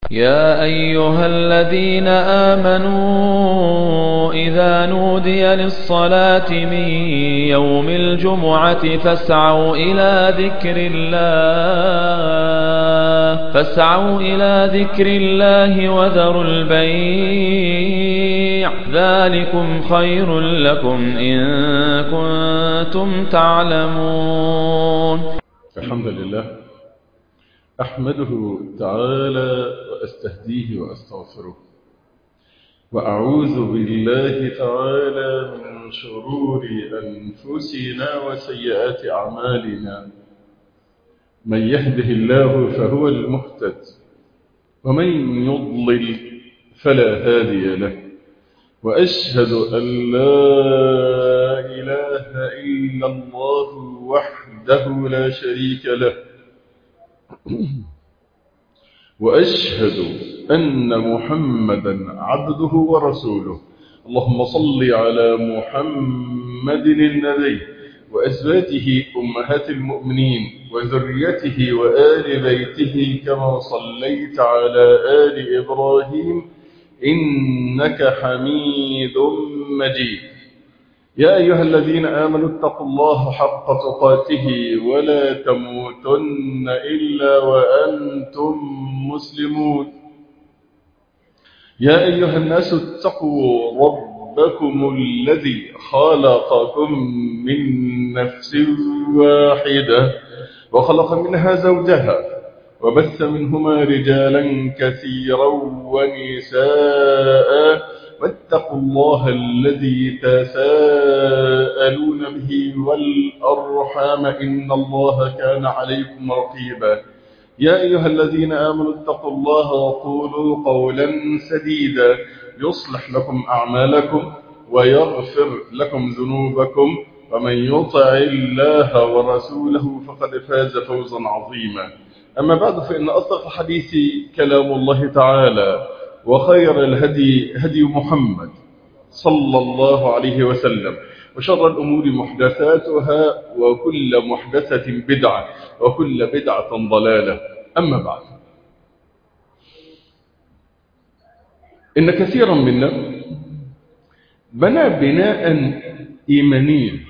يا أيها الذين آمنوا إذا نودي للصلاة من يوم الجمعة فاسعوا إلى ذكر الله وذروا البيع ذلكم خير لكم إن كنتم تعلمون. الحمد لله أحمده تعالى وأستهديه وأستغفره، وأعوذ بالله تعالى من شرور أنفسنا وسيئات أعمالنا. من يهده الله فهو المهتد، ومن يضلل فلا هادي له، وأشهد أن لا إله إلا الله وحده لا شريك له، وأشهد أن محمدا عبده ورسوله. اللهم صل على محمد النبي وأزواجه أمهات المؤمنين وذريته وآل بيته كما صليت على آل إبراهيم إنك حميد مجيد. يا أيها الذين آمنوا اتقوا الله حق تقاته ولا تموتن إلا وأنتم مسلمون. يا أيها الناس اتقوا ربكم الذي خلقكم من نفس واحدة وخلق منها زوجها وبث منهما رجالا كثيرا ونساء، واتقوا الله الذي تساءلون به والأرحام إن الله كان عليكم رقيبا. يا أيها الذين آمنوا اتقوا الله وقولوا قولا سديدا يصلح لكم أعمالكم ويغفر لكم ذنوبكم، ومن يطع الله ورسوله فقد فاز فوزا عظيما. أما بعد، فإن أصدق الحديث كلام الله تعالى، وخير الهدي هدي محمد صلى الله عليه وسلم، وشر الأمور محدثاتها، وكل محدثة بدعة، وكل بدعة ضلالة. أما بعد، إن كثيرا منا بنى بناء إيمانيا،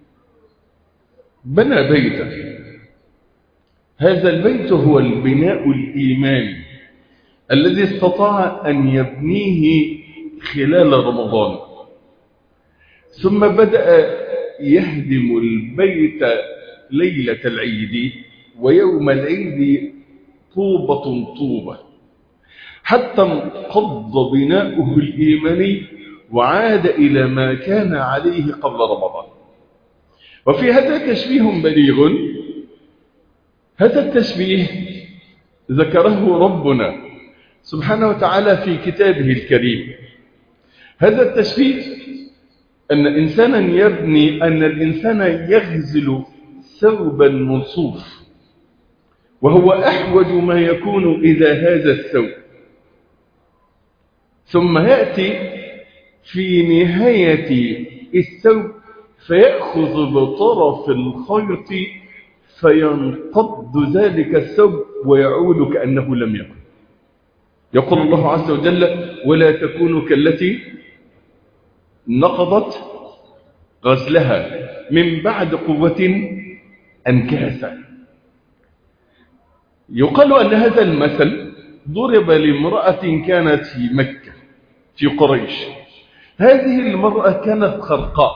بنى بيتا. هذا البيت هو البناء الإيماني الذي استطاع أن يبنيه خلال رمضان، ثم بدأ يهدم البيت ليلة العيد ويوم العيد طوبة طوبة، حتى انقض بناؤه الإيماني وعاد إلى ما كان عليه قبل رمضان. وفي هذا تشبيه بليغ. هذا التشبيه ذكره ربنا سبحانه وتعالى في كتابه الكريم. هذا التشبيه أن الإنسان يغزل ثوبا منصوف، وهو أحوج ما يكون إلى هذا الثوب، ثم يأتي في نهاية الثوب فيأخذ بطرف الخيط فينقض ذلك الثوب ويعود كأنه لم يكن. يقول الله عز وجل: ولا تكونوا كالتي نقضت غزلها من بعد قوة أنكاثا. يقال أن هذا المثل ضرب لامرأة كانت في مكة في قريش. هذه المرأة كانت خرقاء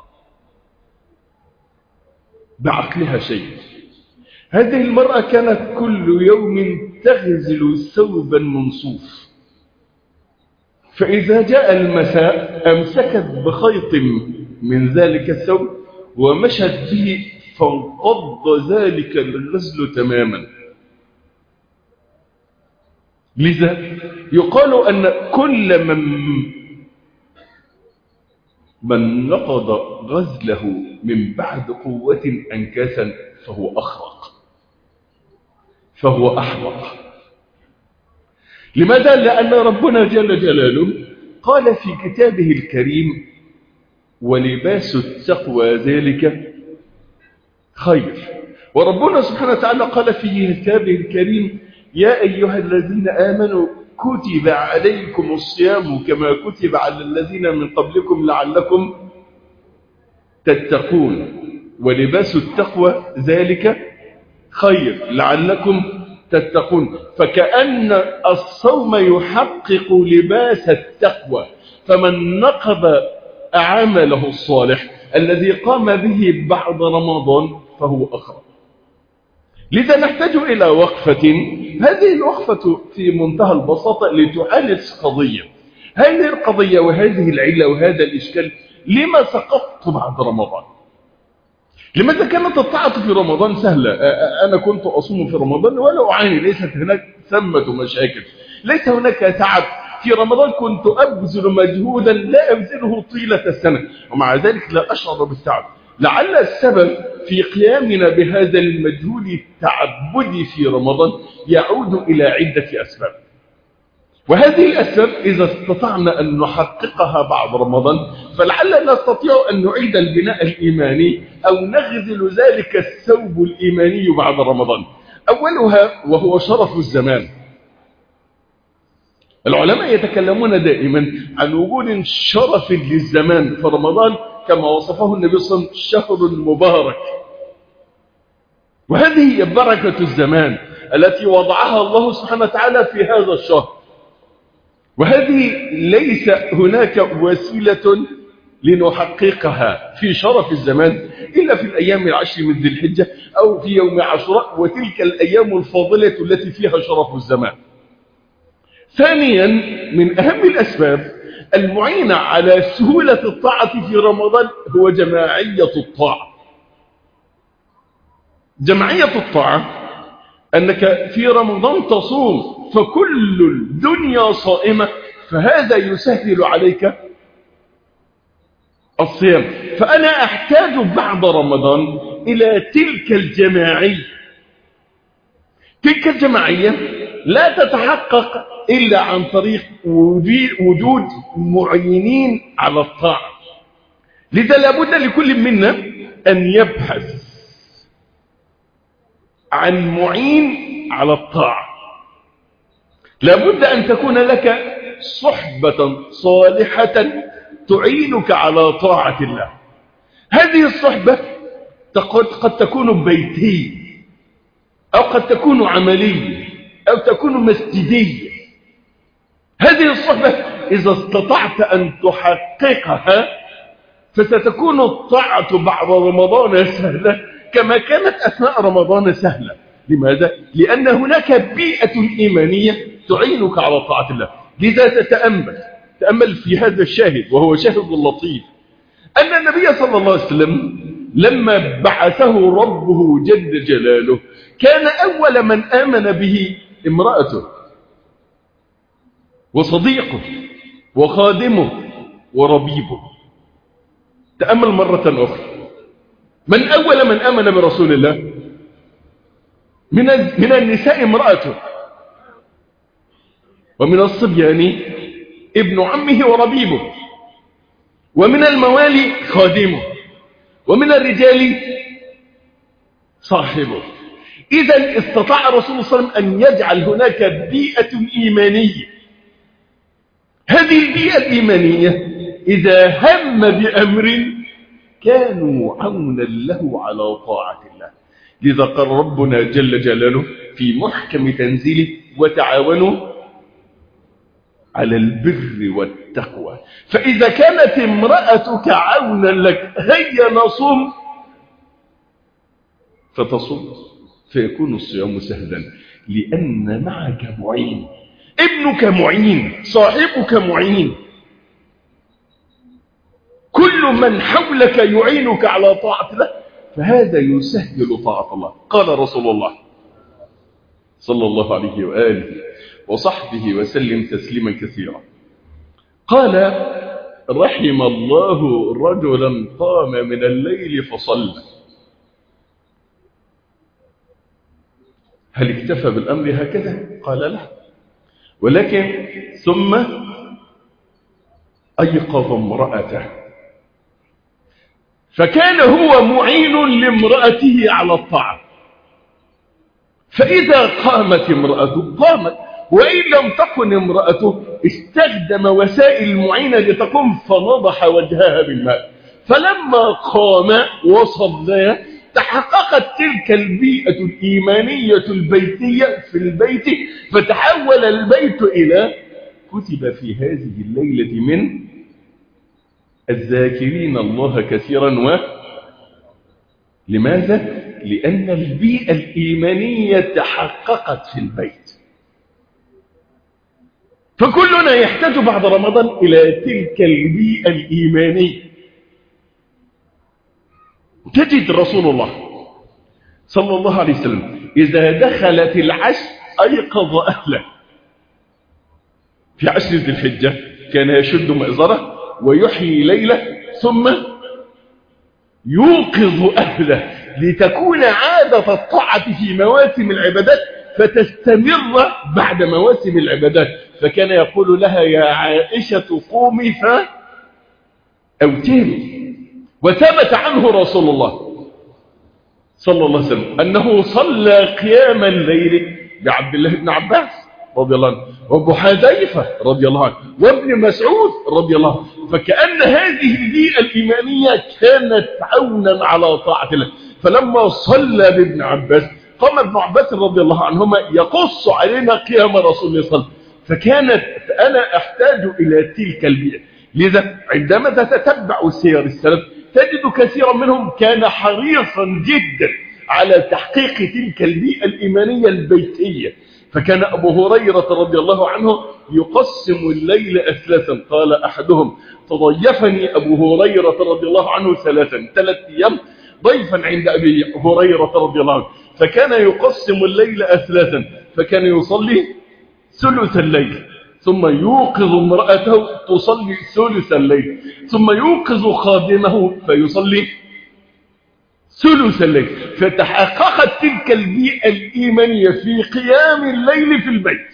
بعقلها شيء. هذه المرأة كانت كل يوم تغزل ثوبا منصوف، فإذا جاء المساء أمسكت بخيط من ذلك الثوب ومشت به فانقض ذلك الغزل تماما. لذا يقال أن كل من نقض غزله من بعد قوة أنكاسا فهو أخرق، فهو أحمق. لماذا؟ لأن ربنا جل جلاله قال في كتابه الكريم: ولباس التقوى ذلك خير. وربنا سبحانه وتعالى قال في كتابه الكريم: يا أيها الذين آمنوا كتب عليكم الصيام كما كتب على الذين من قبلكم لعلكم تتقون ولباس التقوى ذلك خير لعلكم تتقون. فكأن الصوم يحقق لباس التقوى، فمن نقض عمله الصالح الذي قام به بعد رمضان فهو أخرى. لذا نحتاج إلى وقفة، هذه الوقفة في منتهى البساطة لتعالج قضية. هذه القضية وهذه العلة وهذا الإشكال: لما سقطت بعد رمضان؟ لماذا كانت الطاعة في رمضان سهلة؟ أنا كنت أصوم في رمضان ولا أعاني، ليست هناك ثمة مشاكل، ليس هناك تعب. في رمضان كنت أبذل مجهودا لا أبذله طيلة السنة ومع ذلك لا أشعر بالتعب. لعل السبب في قيامنا بهذا المجهود التعبدي في رمضان يعود إلى عدة أسباب، وهذه الأسباب إذا استطعنا أن نحققها بعد رمضان فلعلنا نستطيع أن نعيد البناء الإيماني أو نغزل ذلك الثوب الإيماني بعد رمضان. أولها وهو شرف الزمان. العلماء يتكلمون دائما عن وجود شرف للزمان، فرمضان كما وصفه النبي صلى الله عليه وسلم شهر مبارك، وهذه هي بركة الزمان التي وضعها الله سبحانه وتعالى في هذا الشهر، وهذه ليس هناك وسيلة لنحققها في شرف الزمان إلا في الأيام العشر من ذي الحجة أو في يوم عاشوراء، وتلك الأيام الفاضلة التي فيها شرف الزمان. ثانيا من أهم الأسباب المعينة على سهولة الطاعة في رمضان هو جماعية الطاعة. جماعية الطاعة أنك في رمضان تصوم فكل الدنيا صائمة، فهذا يسهل عليك الصيام. فأنا أحتاج بعد رمضان إلى تلك الجماعية. تلك الجماعية لا تتحقق إلا عن طريق وجود معينين على الطاعة. لذا لابد لكل منا أن يبحث عن معين على الطاعة. لابد أن تكون لك صحبة صالحة تعينك على طاعة الله. هذه الصحبة قد تكون بيتية أو قد تكون عملية أو تكون مسجدية. هذه الصحبة إذا استطعت أن تحققها فستكون الطاعة بعد رمضان سهلة كما كانت أثناء رمضان سهلة. لماذا؟ لأن هناك بيئة إيمانية تعينك على طاعة الله. لذا تأمل في هذا الشاهد وهو شاهد لطيف، أن النبي صلى الله عليه وسلم لما بعثه ربه جل جلاله كان أول من آمن به امرأته وصديقه وخادمه وربيبه. تأمل مرة أخرى، من أول من آمن برسول الله؟ من النساء امرأته، ومن الصبيان ابن عمه وربيبه، ومن الموالي خادمه، ومن الرجال صاحبه. إذا استطاع رسول الله صلى الله عليه وسلم أن يجعل هناك بيئة إيمانية. هذه البيئة الإيمانية إذا هم بأمر كانوا عونا له على طاعة الله. لذا قال ربنا جل جلاله في محكم تنزيله: وتعاونوا على البر والتقوى. فإذا كانت امرأتك عونا لك هيا نصوم فتصوم، فيكون الصيام سهلا لأن معك معين، ابنك معين، صاحبك معين، كل من حولك يعينك على طاعة الله، فهذا يسهل طاعة الله. قال رسول الله صلى الله عليه وآله وصحبه وسلم تسليما كثيرا، قال: رحم الله رجلا قام من الليل فصلى. هل اكتفى بالأمر هكذا؟ قال لا، ولكن ثم أيقظ امرأته، فكان هو معين لامرأته على الطاعة، فإذا قامت امرأته قامت، وإن لم تكن امرأته استخدم وسائل المعينة لتقوم فنضح وجهها بالماء. فلما قام وصلى تحققت تلك البيئة الإيمانية البيتية في البيت، فتحول البيت إلى كتب في هذه الليلة من الذاكرين الله كثيرا. لماذا؟ لأن البيئة الإيمانية تحققت في البيت. فكلنا يحتاج بعد رمضان إلى تلك البيئة الإيمانية. تجد رسول الله صلى الله عليه وسلم إذا دخلت العشر أيقظ أهله. في عشر ذي الحجة كان يشد مئزره ويحيي ليلة ثم يوقظ أهله لتكون عادة الطاعة في مواسم العبادات فتستمر بعد مواسم العبادات. فكان يقول لها يا عائشة قومي فأوتري. وثبت عنه رسول الله صلى الله عليه وسلم أنه صلى قيام الليل بعبد الله بن عباس رضي الله عنه وابو حذيفة رضي الله عنه وابن مسعود رضي الله عنه. فكأن هذه البيئة الإيمانية كانت عونا على طاعة الله. فلما صلى بابن عباس قام ابن عباس رضي الله عنهما يقص علينا قيام رسول الله صلى الله عليه وسلم. فكانت أنا أحتاج إلى تلك البيئة. لذا عندما تتبع سير السلف تجد كثيرا منهم كان حريصا جدا على تحقيق تلك البيئة الإيمانية البيتية. فكان أبو هريرة رضي الله عنه يقسم الليل أثلاثا. قال أحدهم تضيفني أبو هريرة رضي الله عنه 3 أيام ضيفا عند أبي هريرة رضي الله عنه. فكان يقسم الليل أثلاثا. فكان يصلي ثلث الليل ثم يوقظ امرأته تصلي ثلث الليل ثم يوقظ خادمه فيصلي ثلث الليل. فتحققت تلك البيئة الإيمانية في قيام الليل في البيت.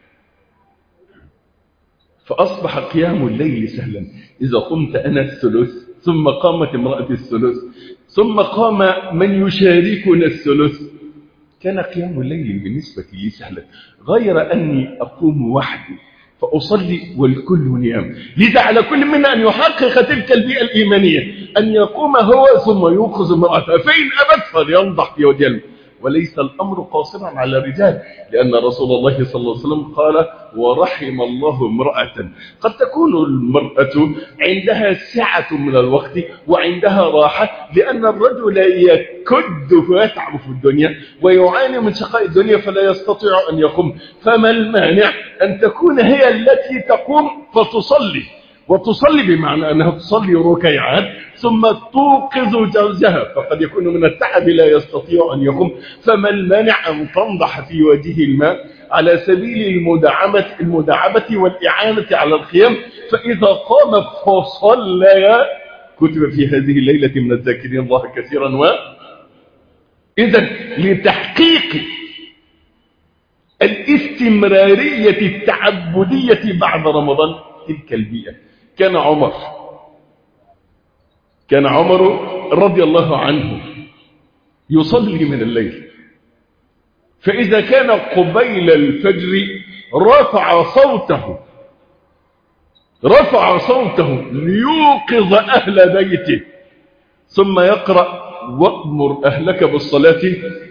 فأصبح قيام الليل سهلا. إذا قمت أنا الثلث ثم قامت امرأة الثلث ثم قام من يشاركنا الثلث كان قيام الليل بالنسبة لي سهلا، غير أني أقوم وحدي فأصلي والكل نيام. لذا على كل منا أن يحقق تلك البيئة الإيمانية، أن يقوم هو ثم يوقظ امرأته، فإن أبت فلينضح في وجهه. وليس الأمر قاصرا على الرجال، لأن رسول الله صلى الله عليه وسلم قال ورحم الله امرأة. قد تكون المرأة عندها سعة من الوقت وعندها راحة، لأن الرجل يكد ويتعب في الدنيا ويعاني من شقاء الدنيا فلا يستطيع أن يقوم. فما المانع أن تكون هي التي تقوم فتصلي، وتصلي بمعنى أنها تصلي ركيعات ثم توقظ زوجها، فقد يكون من التعب لا يستطيع أن يقوم. فما المانع أن تنضح في وجهه الماء على سبيل المداعبة والإعانة على القيام. فإذا قام فصلى كتب في هذه الليلة من الذاكرين الله كثيرا. إذن لتحقيق الاستمرارية التعبدية بعد رمضان تلك البيئة كان عمر رضي الله عنه يصلي من الليل، فإذا كان قبيل الفجر رفع صوته ليوقظ أهل بيته ثم يقرأ وأمر أهلك بالصلاة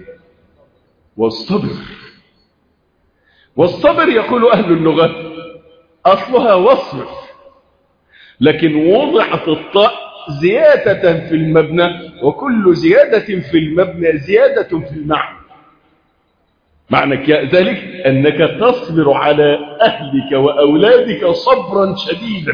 والصبر يقول أهل اللغة أصلها واصبر، لكن وضعت الطاء زيادة في المبنى، وكل زيادة في المبنى زيادة في المعنى. معنى ذلك أنك تصبر على أهلك وأولادك صبرا شديدا.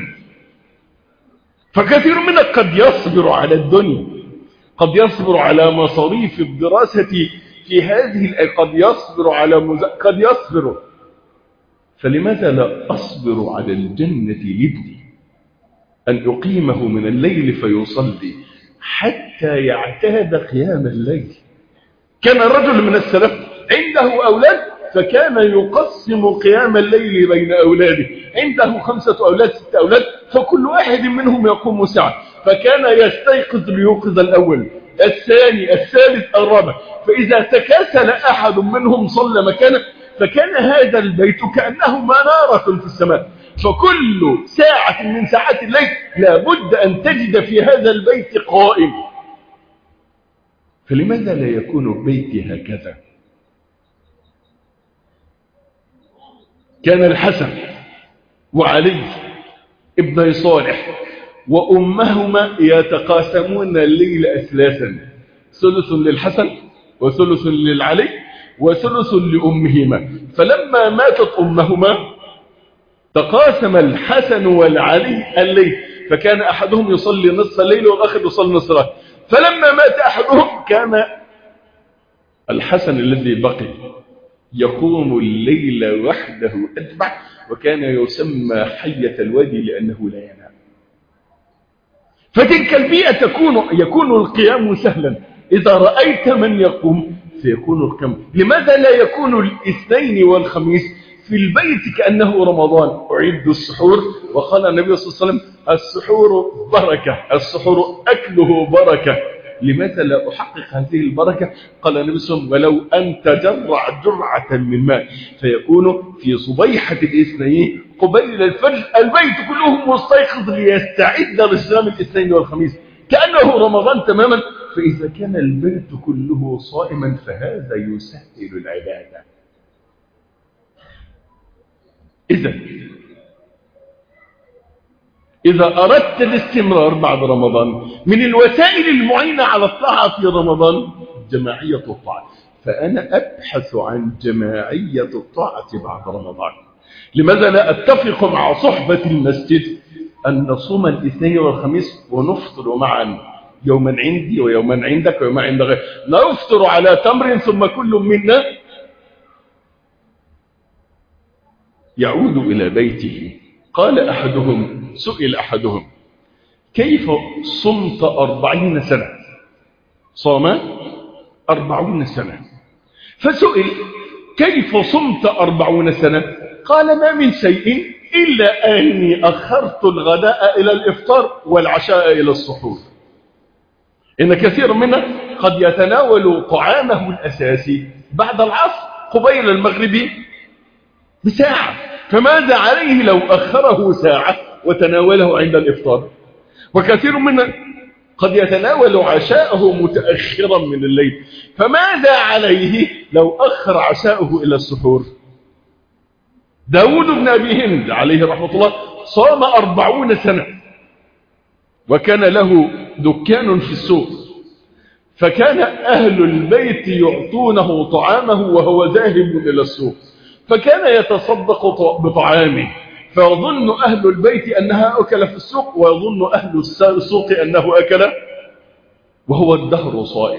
فكثير منك قد يصبر على الدنيا، قد يصبر على مصاريف الدراسة في هذه قد يصبر. فلماذا لا أصبر على الجنة لابني أن أقيمه من الليل فيصلي حتى يعتاد قيام الليل؟ كان الرجل من السلف عنده أولاد فكان يقسم قيام الليل بين أولاده. عنده 5 أولاد 6 أولاد، فكل واحد منهم يقوم ساعة، فكان يستيقظ ليوقظ الأول الثاني الثالث الرابع، فإذا تكاسل أحد منهم صلى مكانه، فكان هذا البيت كأنه منارة في السماء، فكل ساعة من ساعات الليل لابد أن تجد في هذا البيت قائم. فلماذا لا يكون بيتي هكذا؟ كان الحسن وعلي ابن صالح وأمهما يتقاسمون الليل أثلاثا، ثلث للحسن وثلث للعلي وثلث لأمهما. فلما ماتت أمهما تقاسم الحسن والعلي الليل، فكان أحدهم يصلي نصف الليل والآخر يصلي نصف الليل. فلما مات أحدهم كان الحسن الذي بقي يقوم الليل وحده أتبع، وكان يسمى حية الوادي لأنه لا ينام. فتلك البيئة يكون القيام سهلا، إذا رأيت من يقوم سيكون القيام. لماذا لا يكون الاثنين والخميس في البيت كأنه رمضان؟ أعد السحور، وقال النبي صلى الله عليه وسلم السحور بركة، السحور أكله بركة. لماذا لا أحقق هذه البركة؟ قال النبي صلى الله عليه وسلم ولو أن تجرع جرعة من ماء، فيكون في صبيحة الاثنين قبيل الفجر البيت كله مستيقظ ليستعد لصيام الاثنين والخميس كأنه رمضان تماما. فإذا كان البيت كله صائما فهذا يسهل العبادة. إذا أردت الاستمرار بعد رمضان، من الوسائل المعينة على الطاعة في رمضان جماعية الطاعة، فأنا أبحث عن جماعية الطاعة بعد رمضان. لماذا لا أتفق مع صحبة المسجد أن نصوم الاثنين والخميس ونفطر معا، يوما عندي ويوما عندك ويوما عند غير، نفطر على تمر ثم كل منا يعود إلى بيته. قال أحدهم، سئل أحدهم كيف صمت 40 سنة؟ صام 40 سنة. فسئل كيف صمت 40 سنة؟ قال ما من شيء إلا أني أخرت الغداء إلى الإفطار والعشاء إلى السحور. إن كثير منا قد يتناول طعامه الأساسي بعد العصر قبيل المغرب بساعة، فماذا عليه لو أخره ساعة وتناوله عند الإفطار؟ وكثير منا قد يتناول عشاءه متأخرا من الليل، فماذا عليه لو أخر عشاءه إلى السحور؟ داود بن أبي هند عليه رحمة الله صام 40 سنة، وكان له دكان في السوق، فكان أهل البيت يعطونه طعامه وهو ذاهب إلى السوق، فكان يتصدق بطعامه، فيظن أهل البيت أنها أكل في السوق، ويظن أهل السوق أنه أكل وهو الدهر صائم.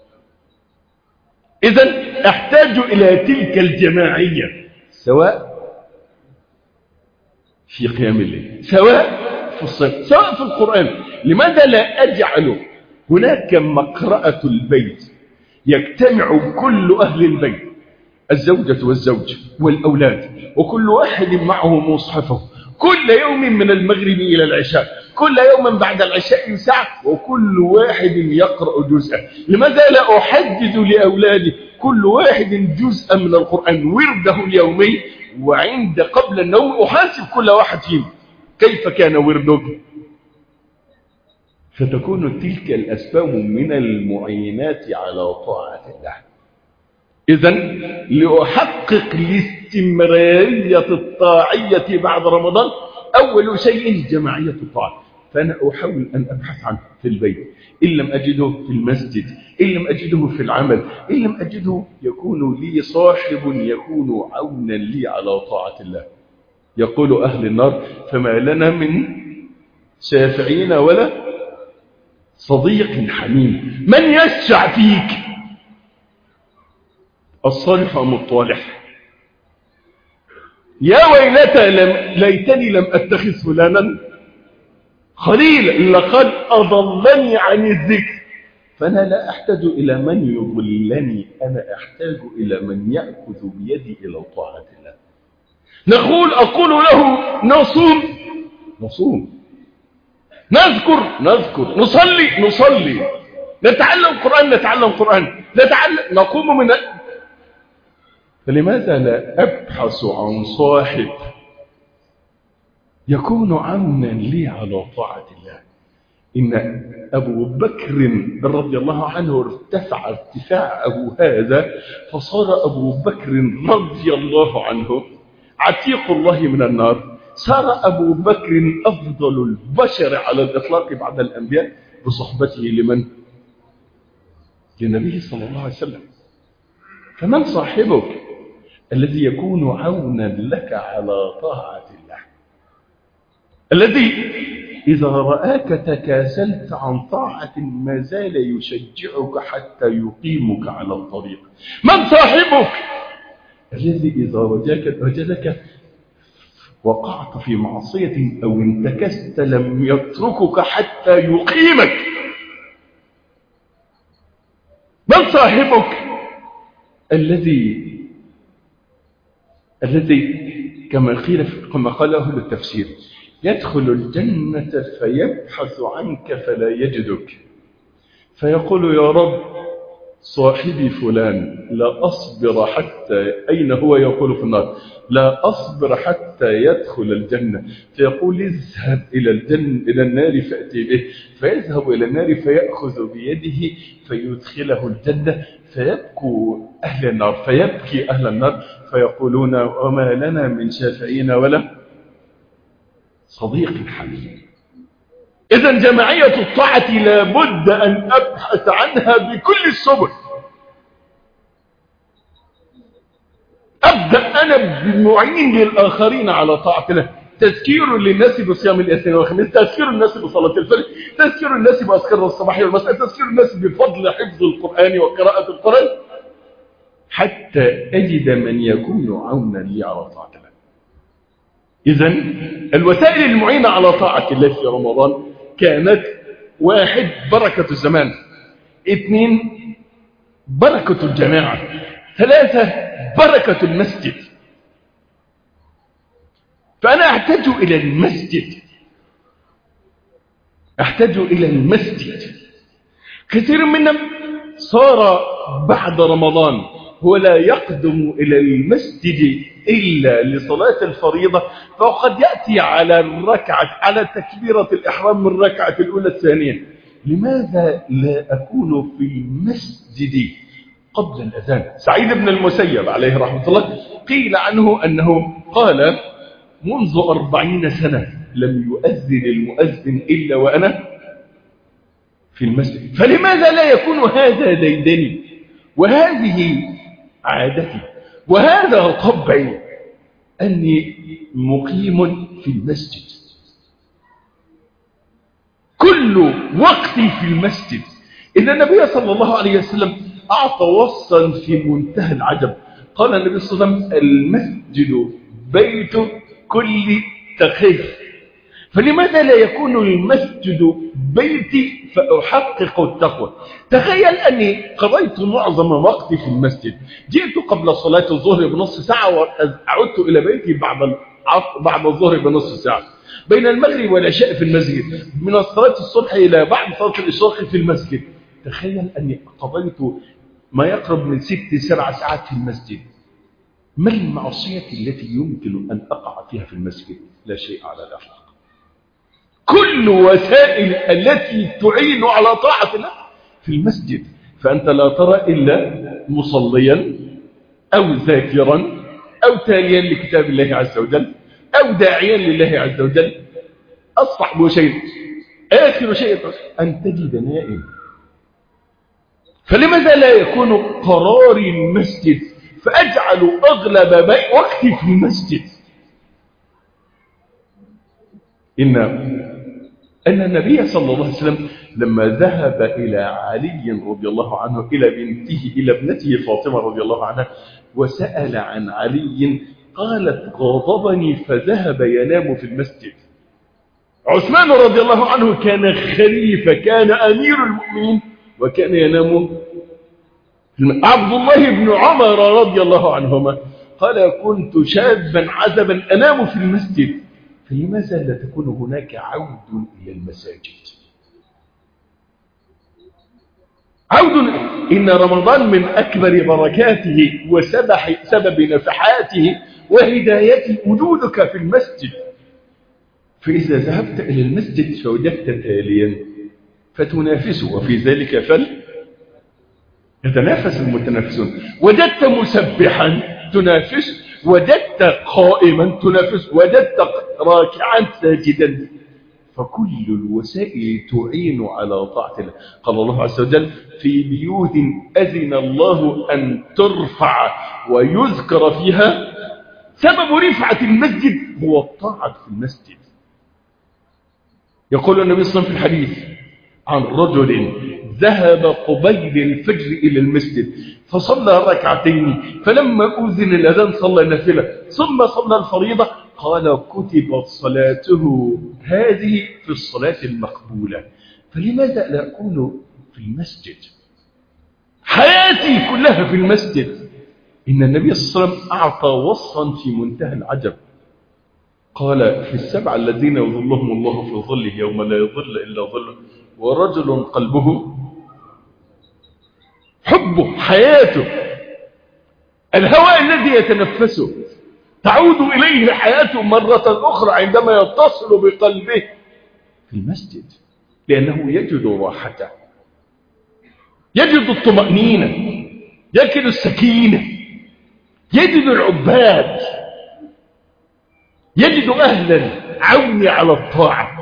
إذن أحتاج إلى تلك الجماعية، سواء في قيام الليل، سواء في الصيام، سواء في القرآن. لماذا لا أجعل هناك مقرأة البيت يجتمع كل أهل البيت، الزوجة والزوج والأولاد، وكل واحد معه مصحفه، كل يوم من المغرب إلى العشاء، كل يوم بعد العشاء ساعة، وكل واحد يقرأ جزءا. لماذا لا أحدد لأولادي كل واحد جزءا من القرآن ورده اليومي، وعند قبل النوم أحاسب كل واحد فيهم كيف كان ورده؟ فتكون تلك الأسباب من المعينات على طاعة الله. إذن لأحقق الاستمرارية الطاعية بعد رمضان أول شيء جماعية الطاعة، فأنا أحاول أن أبحث عنه في البيت، إن لم أجده في المسجد، إن لم أجده في العمل، إن لم أجده يكون لي صاحب يكون عونا لي على طاعة الله. يقول أهل النار فما لنا من شافعين ولا صديق حميم. من يشفع فيك؟ الصالح أم الطالح؟ يا ويلتى ليتني لم أتخذ فلانا خليلا لقد أضلني عن الذكر. فأنا لا أحتاج إلى من يضلني، أنا أحتاج إلى من يأخذ بيدي إلى طاعة الله. أقول له نصوم، نذكر، نصلي. نتعلم قرآن نقوم من فلماذا لا أبحث عن صاحب يكون عونا لي على طاعة الله؟ إن أبو بكر رضي الله عنه ارتفع ارتفاعه هذا، فصار أبو بكر رضي الله عنه عتيق الله من النار. صار أبو بكر أفضل البشر على الإطلاق بعد الأنبياء بصحبته لمن؟ للنبي صلى الله عليه وسلم. فمن صاحبك الذي يكون عونا لك على طاعة الله، الذي إذا رآك تكاسلت عن طاعة ما زال يشجعك حتى يقيمك على الطريق؟ من صاحبك الذي إذا وجدك وقعت في معصية أو انتكست لم يتركك حتى يقيمك؟ من صاحبك الذي كما قال أهل التفسير يدخل الجنة فيبحث عنك فلا يجدك، فيقول يا رب صاحبي فلان لا أصبر حتى، أين هو؟ يقول في النار، لا أصبر حتى يدخل الجنة. فيقول اذهب إلى النار فأتي به، فيذهب إلى النار فيأخذ بيده فيدخله الجنة، فيبكي أهل النار فيقولون وما لنا من شافعين ولا صديق حميم. إذن جماعية الطاعة لابد أن أبحث عنها بكل السبل. أبدأ أنا بمعين للآخرين على طاعة الله، تذكير للناس بصيام الاثنين والخميس، تذكير الناس بصلاة الفجر، تذكير الناس بأذكار الصباح والمساء، تذكير الناس بفضل حفظ القرآن وقراءة القرآن، حتى أجد من يكون عونا لي على طاعة الله. إذن الوسائل المعينة على طاعة الله في رمضان كانت: 1 بركة الزمان، 2 بركة الجماعة، 3 بركة المسجد. فأنا أحتاج إلى المسجد. كثير منا صار بعد رمضان هو لا يقدم إلى المسجد إلا لصلاة الفريضة، فقد يأتي على تكبيرة الإحرام من الركعة الأولى الثانية. لماذا لا أكون في المسجد قبل الأذان؟ سعيد بن المسيب عليه رحمة الله قيل عنه أنه قال منذ 40 سنة لم يؤذن المؤذن إلا وأنا في المسجد. فلماذا لا يكون هذا ديدني وهذه عادتي وهذا طبعي أني مقيم في المسجد، كل وقتي في المسجد؟ إن النبي صلى الله عليه وسلم أعطى وصفا في منتهى العجب. قال النبي صلى الله عليه وسلم المسجد بيت كل تقي، فلماذا لا يكون المسجد بيتي فأحقق التقوى؟ تخيل أني قضيت معظم وقتي في المسجد، جئت قبل صلاة الظهر بنصف ساعة وعدت إلى بيتي بعد الظهر بنصف ساعة، بين المغرب والعشاء في المسجد، من صلاة الصبح إلى بعد صلاة الإشراق في المسجد. تخيل أني قضيت ما يقرب من 6-7 ساعات في المسجد. ما المعصية التي يمكن أن أقع فيها في المسجد؟ لا شيء على الأطلاق. كل وسائل التي تعين على طاعة الله في المسجد. فأنت لا ترى إلا مصليا أو ذاكرا أو تاليا لكتاب الله عز وجل أو داعيا لله عز وجل. أصبح شيء آخر شيء أن تجد نائم. فلماذا لا يكون قراري المسجد فأجعل أغلب وقتي في المسجد؟ أن النبي صلى الله عليه وسلم لما ذهب إلى علي رضي الله عنه إلى ابنته فاطمة رضي الله عنها وسأل عن علي، قالت غضبني فذهب ينام في المسجد. عثمان رضي الله عنه كان خليفة، كان أمير المؤمنين وكان ينام. عبد الله بن عمر رضي الله عنهما قال كنت شابا عزبا أنام في المسجد. فلماذا لا تكون هناك عود إلى المساجد؟ عود. إن رمضان من أكبر بركاته وسبب نفحاته وهدايته وجودك في المسجد. فإذا ذهبت إلى المسجد فوجدت تاليا فتنافسه، وفي ذلك يتنافس المتنافسون. وجدت مسبحا تنافس، وجدت قائما تنافس، وجدت راكعا ساجدا. فكل الوسائل تعين على طاعة الله. قال الله عز وجل في بيوت أذن الله أن ترفع ويذكر فيها. سبب رفعة المسجد هو الطاعة في المسجد. يقول النبي صلى الله عليه وسلم في الحديث عن رجل ذهب قبيل الفجر إلى المسجد فصلى ركعتين، فلما أذن الأذان صلى نافلة، ثم صلى الفريضة. قال كتبت صلاته هذه في الصلاة المقبولة. فلماذا لا أكون في المسجد؟ حياتي كلها في المسجد. إن النبي صلى الله عليه وسلم أعطى وصفا في منتهى العجب. قال في السبع الذين يظلهم الله في ظله يوم لا يظل إلا ظله، ورجل قلبه حبه حياته الهواء الذي يتنفسه تعود إليه حياته مرة أخرى عندما يتصل بقلبه في المسجد، لأنه يجد راحته، يجد الطمأنينة، يجد السكينة، يجد العباد، يجد أهل العون على الطاعة.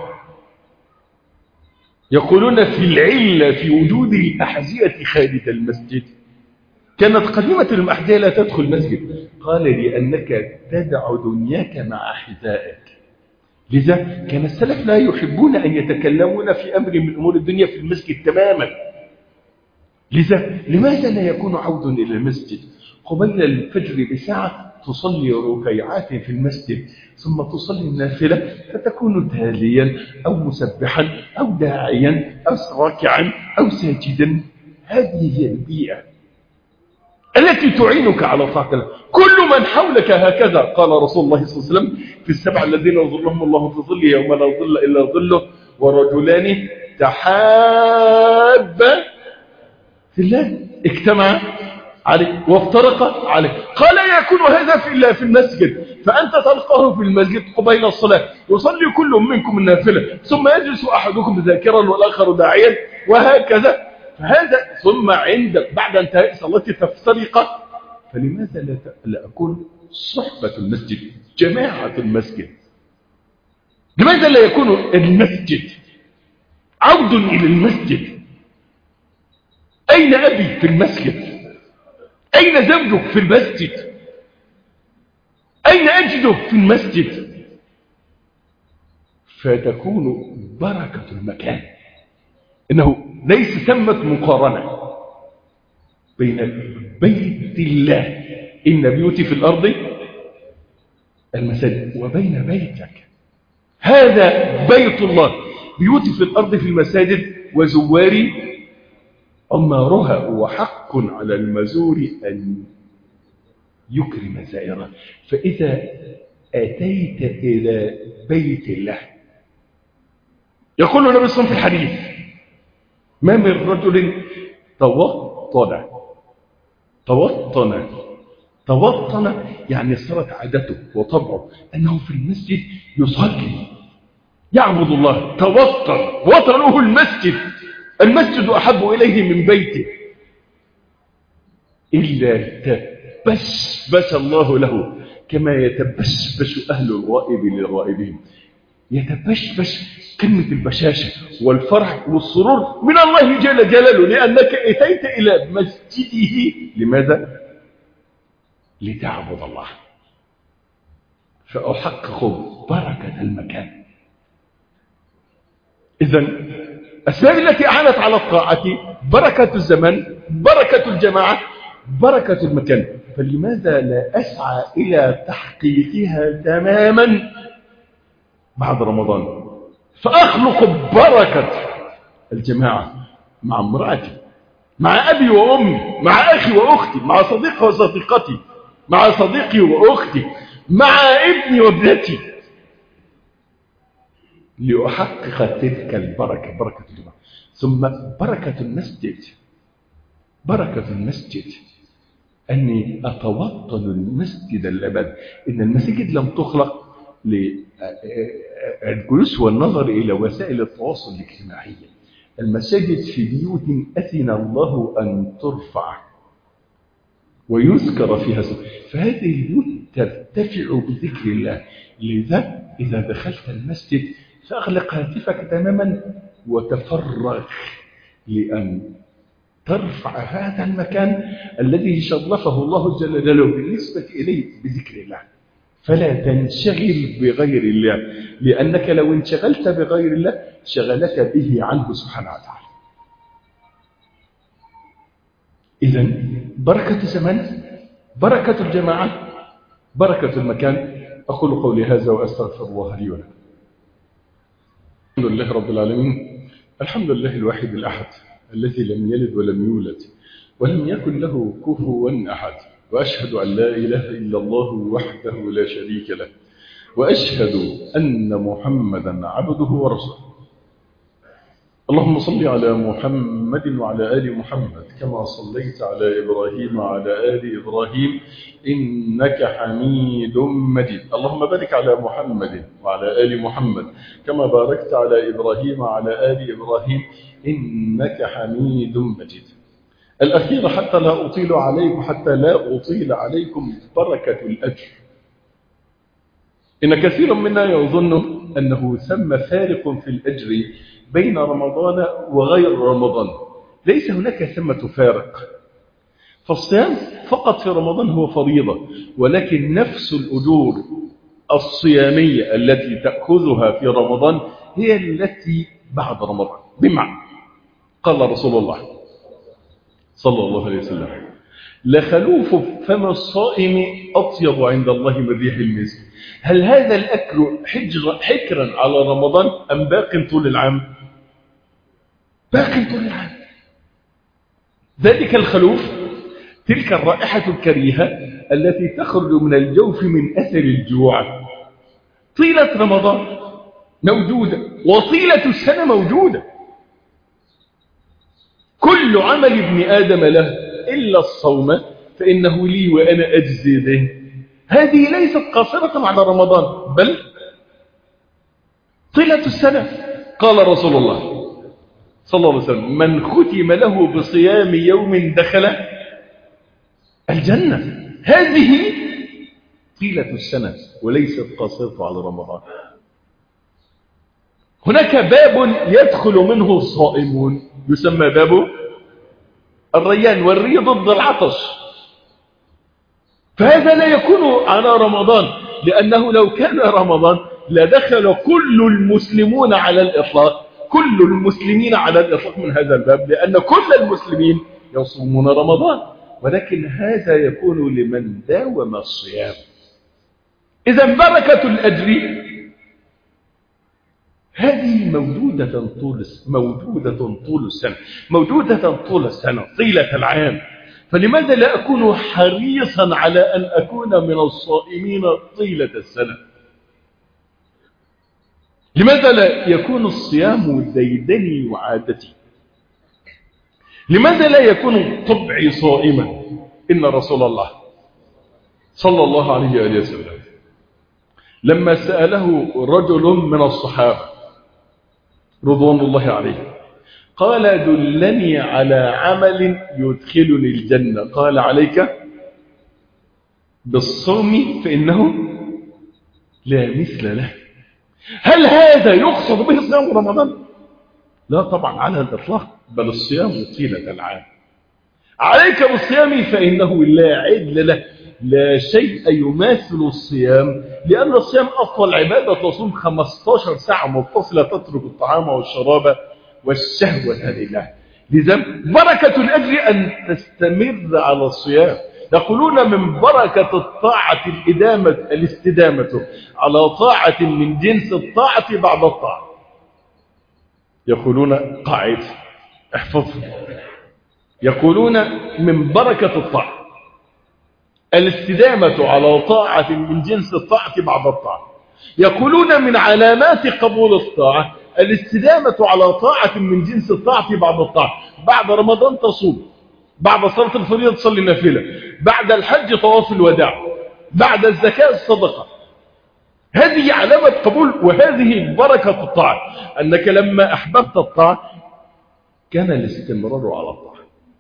يقولون في العلة في وجود الأحذية خارج المسجد. كانت قديمة الأحذية لا تدخل المسجد. قال لأنك تدع دنياك مع حذائك. لذا كان السلف لا يحبون أن يتكلمون في أمر من أمور الدنيا في المسجد تماما. لذا لماذا لا يكون عود إلى المسجد؟ قبيل الفجر بساعة تصلي ركيعات في المسجد، ثم تصلي النافلة، فتكون تاليا أو مسبحا أو داعيا أو راكعا أو ساجدا. هذه هي البيئة التي تعينك على طاعة الله. كل من حولك هكذا. قال رسول الله صلى الله عليه وسلم في السبع الذين يظلهم الله في ظله يوم لا ظل إلا ظله، ورجلان تحابا في الله اجتمع عليه وافترق عليه. قال يكون هذا إلا في المسجد. فأنت تلقاه في المسجد قبيل الصلاة، يصلي كل منكم النافلة، ثم يجلس أحدكم ذاكرا والآخر داعيا، وهكذا. فهذا ثم بعد انتهاء صلاتي تفترق. فلماذا لا أكون صحبة المسجد، جماعة المسجد؟ لماذا لا يكون المسجد عود إلى المسجد؟ أين أبي في المسجد؟ أين زوجك في المسجد؟ أين أجده في المسجد؟ فتكون بركة المكان. إنه ليس ثمة مقارنة بين بيت الله إن بيوتي في الأرض المساجد وبين بيتك. هذا بيت الله، بيوتي في الأرض في المساجد وزواري عمارها. وحق على المزور أن يكرم زائره. فإذا أتيت إلى بيت الله، يقول النبي صلى الله عليه وسلم في الحديث ما من رجل توطن يعني صارت عادته وطبعه أنه في المسجد يصلي يعبد الله. وطنه المسجد أحب إليه من بيته، إلا تبشبش الله له كما يتبشبش أهل الغائب لغائبهم. يتبشبش كلمة البشاشة والفرح والسرور من الله جل جلاله، لأنك أتيت إلى مسجده. لماذا؟ لتعبد الله. فأحقق بركة المكان. إذن الأسباب التي أعانت على الطاعة بركة الزمن، بركة الجماعة، بركة المكان. فلماذا لا أسعى إلى تحقيقها تماما بعد رمضان؟ فأخلق بركة الجماعة مع امرأتي، مع أبي وأمي، مع أخي وأختي، مع صديقي وصديقتي، مع صديقي وأختي، مع ابني وابنتي، لأحقق تلك البركة، بركة الجماعة. ثم بركة المسجد. بركة المسجد أني أتوطن المسجد الأبد. إن المساجد لم تخلق للجلوس والنظر إلى وسائل التواصل الاجتماعي. المساجد في بيوت أذن الله أن ترفع ويذكر فيها اسمه، فهذه البيوت ترتفع بذكر الله. لذا إذا دخلت المسجد فأغلق هاتفك تماما وتفرغ لأن ترفع هذا المكان الذي شرفه الله جل جلاله بالنسبة إليه بذكر الله، فلا تنشغل بغير الله، لأنك لو انشغلت بغير الله شغلك به عنه سبحانه وتعالى. إذن بركة الزمان، بركة الجماعة، بركة المكان. أقول قولي هذا وأستغفر الله لي ولكم. الحمد لله رب العالمين، الحمد لله الواحد الأحد الذي لم يلد ولم يولد ولم يكن له كفوا أحد، وأشهد أن لا إله إلا الله وحده لا شريك له، وأشهد أن محمدا عبده ورسوله. اللهم صل على محمد وعلى آل محمد كما صليت على إبراهيم وعلى آل إبراهيم إنك حميد مجيد. اللهم بارك على محمد وعلى آل محمد كما باركت على إبراهيم وعلى آل إبراهيم إنك حميد مجيد. الأخير حتى لا أطيل عليكم بركة الأجر. إن كثيرا منا يظن أنه ثم فارق في الأجر بين رمضان وغير رمضان. ليس هناك ثمة فارق، فالصيام فقط في رمضان هو فريضة، ولكن نفس الأجور الصيامية التي تأخذها في رمضان هي التي بعد رمضان. بمعنى قال رسول الله صلى الله عليه وسلم: لخلوف فم الصائم أطيب عند الله من ريح المسك. هل هذا الأكل حكرا على رمضان أم باق طول العام؟ باق طول العام. ذلك الخلوف، تلك الرائحة الكريهة التي تخرج من الجوف من أثر الجوع طيلة رمضان موجودة، وطيلة السنة موجودة. كل عمل ابن آدم له إلا الصوم فإنه لي وأنا أجزي به. هذه ليست قاصرة على رمضان، بل طيلة السنة. قال رسول الله صلى الله عليه وسلم: من ختم له بصيام يوم دخل الجنة. هذه طيلة السنة وليست قاصرة على رمضان. هناك باب يدخل منه الصائمون يسمى باب الريان، والري ضد العطش، فهذا لا يكون على رمضان، لأنه لو كان رمضان لدخل كل المسلمون على الإطلاق، كل المسلمين على الإطلاق من هذا الباب، لأن كل المسلمين يصومون رمضان، ولكن هذا يكون لمن داوم الصيام. إذن بركة الأجر هذه موجودة طول السنة طيلة العام. فلماذا لا أكون حريصا على أن أكون من الصائمين طيلة السنة؟ لماذا لا يكون الصيام ديدني وعادتي؟ لماذا لا يكون طبعي صائما؟ إن رسول الله صلى الله عليه وآله وسلم لما سأله رجل من الصحابة رضوان الله عليه قال: دلني على عمل يدخلني الجنة. قال: عليك بالصوم فإنه لا مثل له. هل هذا يقصد به صيام رمضان؟ لا طبعا على الإطلاق، بل الصيام طيلة العام. عليك بالصيام فإنه لا عدل له، لا شيء يماثل الصيام، لأن الصيام أفضل عبادة. تصوم 15 ساعة متصلة، تترك الطعام والشراب والشهوة لله. لذا بركة الأجر أن تستمر على الصيام. يقولون من بركة الطاعة الاستدامة على طاعة من جنس الطاعة بعد الطاعة. يقولون قاعدة احفظها، يقولون من بركة الطاعة الاستدامة على طاعة من جنس الطاعة بعد الطاعة. يقولون من علامات قبول الطاعة الاستدامة على طاعة من جنس الطاعة بعد الطاعة. بعد رمضان تصوم بعد صلاة الفريضة تصلي نافلة، بعد الحج طواف الوداع، بعد الزكاة الصدقة. هذه علامة قبول، وهذه بركة الطاعة، أنك لما أحببت الطاعة كان الاستمرار على الطاعة.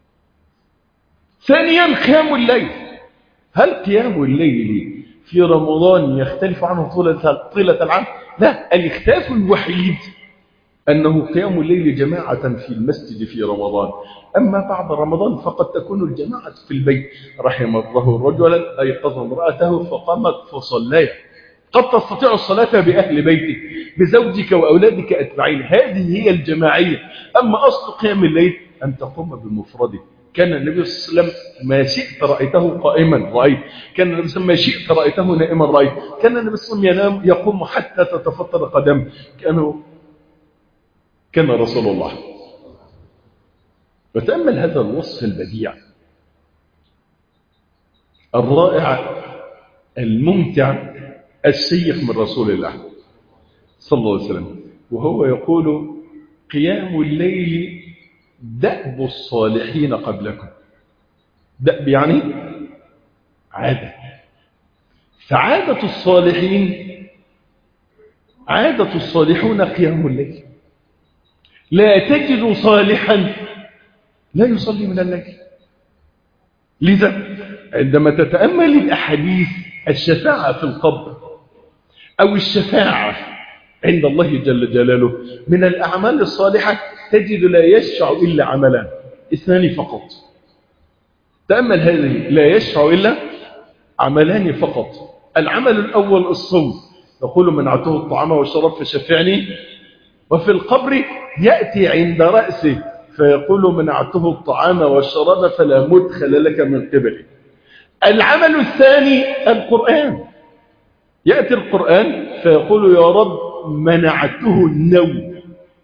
ثانيا قيام الليل. هل قيام الليل في رمضان يختلف عنه طيلة العام؟ لا، الاختلاف الوحيد أنه قيام الليل جماعة في المسجد في رمضان، أما بعد رمضان فقد تكون الجماعة في البيت. رحم الله رجلا أيقظ امرأته فقامت فصليت. قد تستطيع الصلاة بأهل بيتك، بزوجك وأولادك أتبعين، هذه هي الجماعية. أما أصل قيام الليل أن تقوم بمفردك. كان النبي صلى الله عليه وسلم ما شئت رأيته قائما رأيت، كان النبي صلى الله عليه وسلم ما شئت رأيته نائما رأيت، كان النبي صلى الله عليه وسلم ينام يقوم حتى تتفطر قدمه، كان رسول الله. وتأمل هذا الوصف البديع الرائع الممتع الشيخ من رسول الله صلى الله عليه وسلم، وهو يقول: قيام الليل دأب الصالحين قبلكم. دأب يعني عادة، فعادة الصالحين، عادة الصالحون قيام الليل. لا تجد صالحا لا يصلي من الليل. لذا عندما تتأمل الأحاديث الشفاعة في القبر أو الشفاعة عند الله جل جلاله من الأعمال الصالحة، تجد لا يشفع إلا عملان اثنان فقط. تأمل هذه، لا يشفع إلا عملان فقط. العمل الأول الصوم، يقول: من أعطاه الطعام والشراب فشفعني. وفي القبر يأتي عند رأسه فيقول: من أعطاه الطعام والشراب فلا مدخل لك من قبله. العمل الثاني القرآن، يأتي القرآن فيقول: يا رب منعته النوم.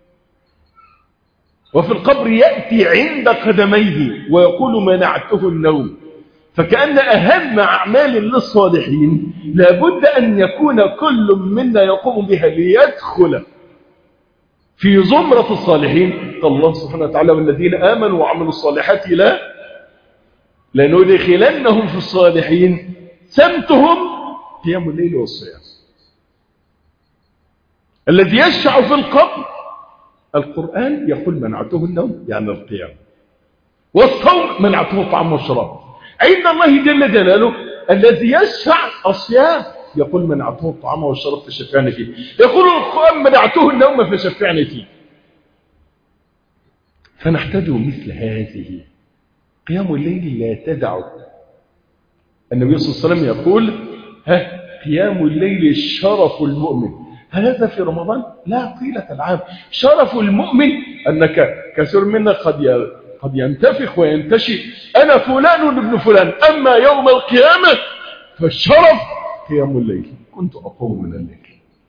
وفي القبر يأتي عند قدميه ويقول: منعته النوم. فكأن أهم أعمال للصالحين لابد أن يكون كل منا يقوم بها ليدخل في زمرة الصالحين. الله سبحانه وتعالى: والذين آمنوا وعملوا الصالحات لندخلنهم في الصالحين. سمتهم قيام الليل والصيام. الذي يشفع في القبر القرآن، يقول: منعته النوم يعني القيام. والصوم منعته الطعام والشراب. عند الله جل جلاله الذي يشفع الصيام، يقول: منعته الطعام والشراب فشفعني فيه. يقول القرآن: منعته النوم فشفعني فيه. فنحتاج مثل هذه. قيام الليل لا تدع. النبي صلى الله عليه وسلم يقول: قيام الليل شرف المؤمن. هل هذا في رمضان؟ لا، طيلة العام. شرف المؤمن أنك كثير منا قد ينتفخ وينتشي: أنا فلان ابن فلان. أما يوم القيامة فالشرف قيام الليل. كنت أقوم من الليل.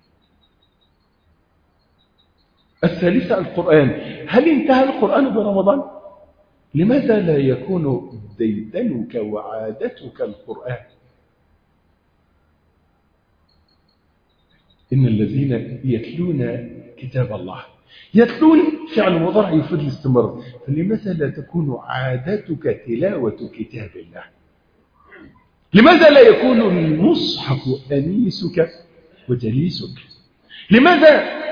الثالثة القرآن. هل انتهى القرآن برمضان؟ لماذا لا يكون ديدنك وعادتك القرآن؟ إن الذين يتلون كتاب الله، يتلون فعل مضارع يفيد الاستمرار، فلماذا لا تكون عادتك تلاوة كتاب الله؟ لماذا لا يكون المصحف أنيسك وجليسك؟ لماذا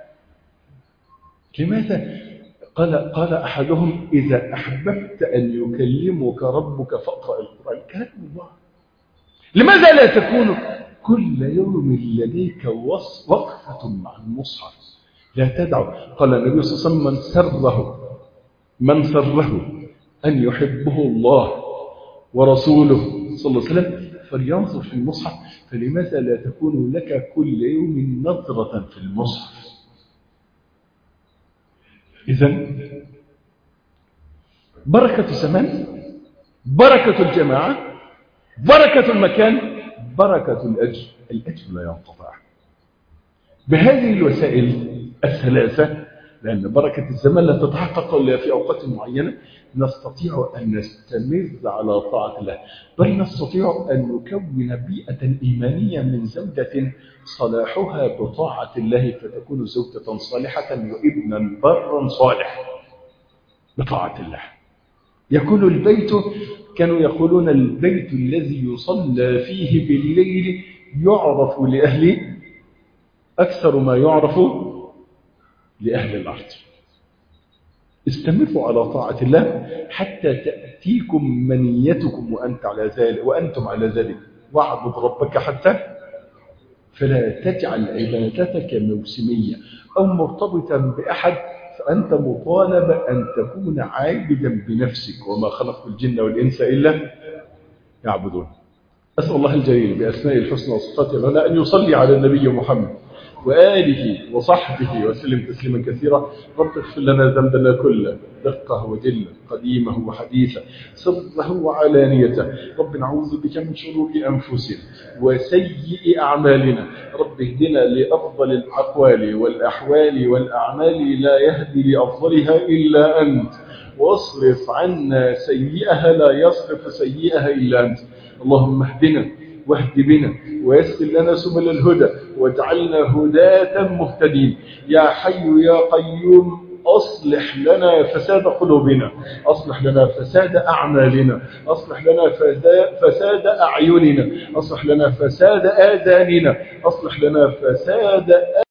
قال أحدهم: إذا أحببت أن يكلمك ربك فاقرأ القرآن. كلام الله. لماذا لا تكون كل يوم لديك وقفة مع المصحف؟ لا تدع. قال النبي صلى الله عليه وسلم: من سره أن يحبه الله ورسوله صلى الله عليه وسلم فلينظر في المصحف. فلماذا لا تكون لك كل يوم نظرة في المصحف؟ إذن بركة الزمان، بركة الجماعة، بركة المكان، بركة الأجر. الأجر لا ينقطع بهذه الوسائل الثلاثة، لأن بركة الزمان لا تتحقق إلا في أوقات معينة. نستطيع أن نستمر على طاعة الله، بل نستطيع أن نكون بيئة إيمانية من زوجة صلاحها بطاعة الله، فتكون زوجة صالحة وابنا برا صالح بطاعة الله. يكون البيت، كانوا يقولون البيت الذي يصلى فيه بالليل يعرف لأهله أكثر ما يعرف لأهل الأرض. استمروا على طاعة الله حتى تأتيكم منيتكم وأنتم على ذلك، واعبد ربك حتى، فلا تجعل عبادتك موسمية أو مرتبطا بأحد، فأنت مطالب أن تكون عابدا بنفسك. وما خلقت الجن والإنس إلا يعبدون. أسأل الله الجليل بأسماء الحسنى وصفاته العلى أن يصلي على النبي محمد وآله وصحبه وسلم تسليما كثيرا. رب اغفر لنا ذنبنا كله، دقه وجله، قديمه وحديثه، سره وعلانيته. رب نعوذ بك من شرور أنفسنا وسيء أعمالنا. رب اهدنا لأفضل الأقوال والأحوال والأعمال لا يهدي لأفضلها إلا أنت، واصرف عنا سيئها لا يصرف سيئها إلا أنت. اللهم اهدنا واهد بنا ويسر لنا سبل الهدى واجعلنا هداة مهتدين. يا حي يا قيوم أصلح لنا فساد قلوبنا، أصلح لنا فساد أعمالنا، أصلح لنا فساد أعيننا، أصلح لنا فساد آذاننا، أصلح لنا فساد